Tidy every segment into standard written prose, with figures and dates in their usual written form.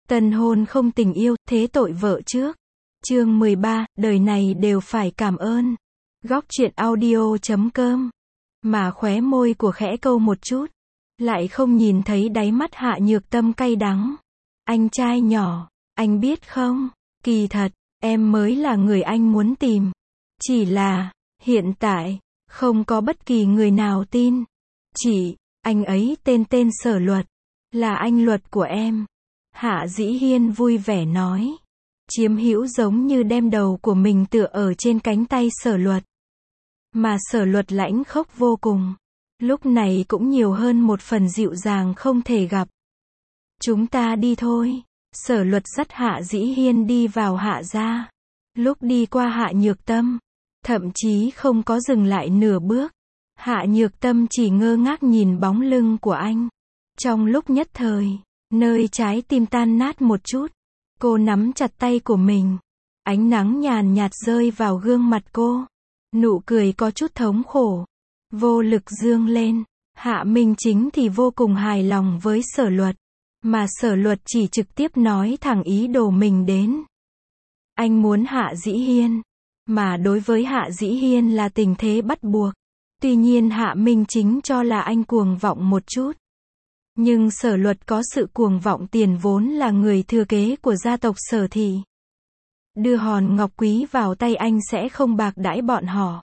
Tân hôn không tình yêu, thế tội vợ trước. Chương 13, đời này đều phải cảm ơn. Góc truyện audio.com. Mà khóe môi của khẽ câu một chút. Lại không nhìn thấy đáy mắt Hạ Nhược Tâm cay đắng. Anh trai nhỏ, anh biết không, kỳ thật, em mới là người anh muốn tìm. Chỉ là, hiện tại, không có bất kỳ người nào tin. Chỉ, anh ấy tên Sở Luật. Là anh Luật của em. Hạ Dĩ Hiên vui vẻ nói. Chiếm hữu giống như đem đầu của mình tựa ở trên cánh tay Sở Luật. Mà Sở Luật lãnh khốc vô cùng. Lúc này cũng nhiều hơn một phần dịu dàng không thể gặp. Chúng ta đi thôi. Sở Luật dắt Hạ Dĩ Hiên đi vào Hạ gia. Lúc đi qua Hạ Nhược Tâm, thậm chí không có dừng lại nửa bước. Hạ Nhược Tâm chỉ ngơ ngác nhìn bóng lưng của anh. Trong lúc nhất thời, nơi trái tim tan nát một chút. Cô nắm chặt tay của mình. Ánh nắng nhàn nhạt rơi vào gương mặt cô. Nụ cười có chút thống khổ. Vô lực dương lên. Hạ Minh Chính thì vô cùng hài lòng với Sở Luật. Mà Sở Luật chỉ trực tiếp nói thẳng ý đồ mình đến. Anh muốn Hạ Dĩ Hiên. Mà đối với Hạ Dĩ Hiên là tình thế bắt buộc. Tuy nhiên Hạ Minh Chính cho là anh cuồng vọng một chút. Nhưng Sở Luật có sự cuồng vọng tiền vốn là người thừa kế của gia tộc Sở Thị. Đưa hòn ngọc quý vào tay anh sẽ không bạc đãi bọn họ.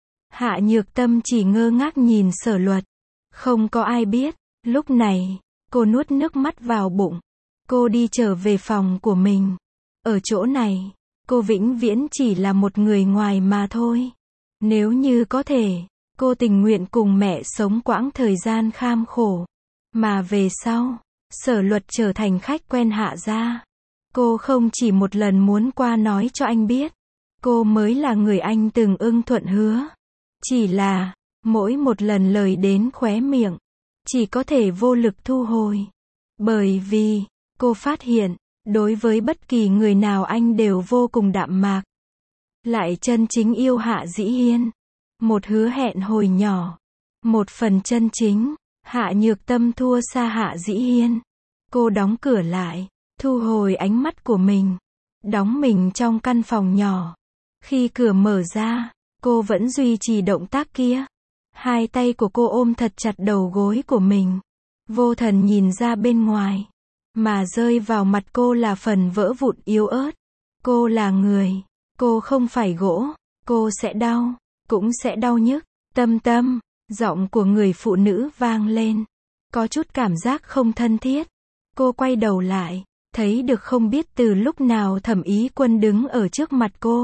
Hạ Nhược Tâm chỉ ngơ ngác nhìn Sở Luật. Không có ai biết. Lúc này, cô nuốt nước mắt vào bụng. Cô đi trở về phòng của mình. Ở chỗ này, cô vĩnh viễn chỉ là một người ngoài mà thôi. Nếu như có thể, cô tình nguyện cùng mẹ sống quãng thời gian kham khổ. Mà về sau, Sở Luật trở thành khách quen Hạ gia. Cô không chỉ một lần muốn qua nói cho anh biết. Cô mới là người anh từng ưng thuận hứa. Chỉ là, mỗi một lần lời đến khóe miệng, chỉ có thể vô lực thu hồi. Bởi vì, cô phát hiện, đối với bất kỳ người nào anh đều vô cùng đạm mạc. Lại chân chính yêu Hạ Dĩ Hiên. Một hứa hẹn hồi nhỏ. Một phần chân chính. Hạ Nhược Tâm thua xa Hạ Dĩ Hiên. Cô đóng cửa lại, thu hồi ánh mắt của mình. Đóng mình trong căn phòng nhỏ. Khi cửa mở ra, cô vẫn duy trì động tác kia. Hai tay của cô ôm thật chặt đầu gối của mình. Vô thần nhìn ra bên ngoài. Mà rơi vào mặt cô là phần vỡ vụn yếu ớt. Cô là người. Cô không phải gỗ. Cô sẽ đau. Cũng sẽ đau nhức. Tâm Tâm. Giọng của người phụ nữ vang lên. Có chút cảm giác không thân thiết. Cô quay đầu lại. Thấy được không biết từ lúc nào Thẩm Ý Quân đứng ở trước mặt cô.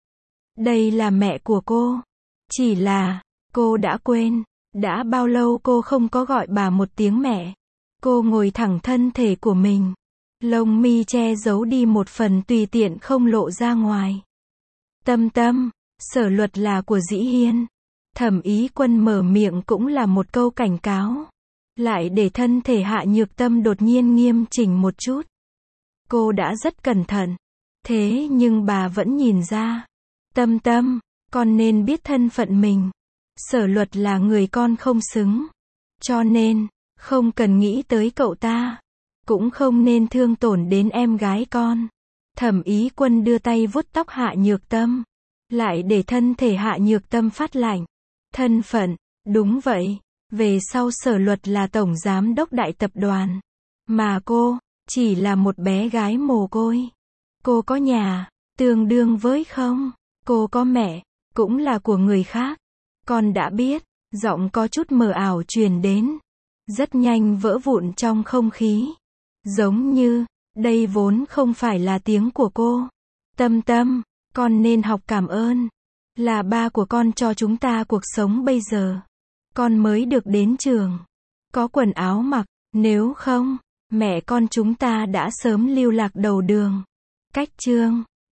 Đây là mẹ của cô. Chỉ là, cô đã quên. Đã bao lâu cô không có gọi bà một tiếng mẹ. Cô ngồi thẳng thân thể của mình. Lông mi che giấu đi một phần tùy tiện không lộ ra ngoài. Tâm Tâm. Sở Luật là của Dĩ Hiên. Thẩm Ý Quân mở miệng cũng là một câu cảnh cáo. Lại để thân thể Hạ Nhược Tâm đột nhiên nghiêm chỉnh một chút. Cô đã rất cẩn thận. Thế nhưng bà vẫn nhìn ra. Tâm Tâm, con nên biết thân phận mình. Sở Luật là người con không xứng. Cho nên, không cần nghĩ tới cậu ta. Cũng không nên thương tổn đến em gái con. Thẩm Ý Quân đưa tay vuốt tóc Hạ Nhược Tâm. Lại để thân thể Hạ Nhược Tâm phát lạnh. Thân phận, đúng vậy. Về sau Sở Luật là tổng giám đốc đại tập đoàn. Mà cô, chỉ là một bé gái mồ côi. Cô có nhà, tương đương với không. Cô có mẹ, cũng là của người khác. Con đã biết, giọng có chút mờ ảo truyền đến. Rất nhanh vỡ vụn trong không khí. Giống như, đây vốn không phải là tiếng của cô. Tâm Tâm, con nên học cảm ơn. Là ba của con cho chúng ta cuộc sống bây giờ. Con mới được đến trường. Có quần áo mặc, nếu không, mẹ con chúng ta đã sớm lưu lạc đầu đường. Cách chương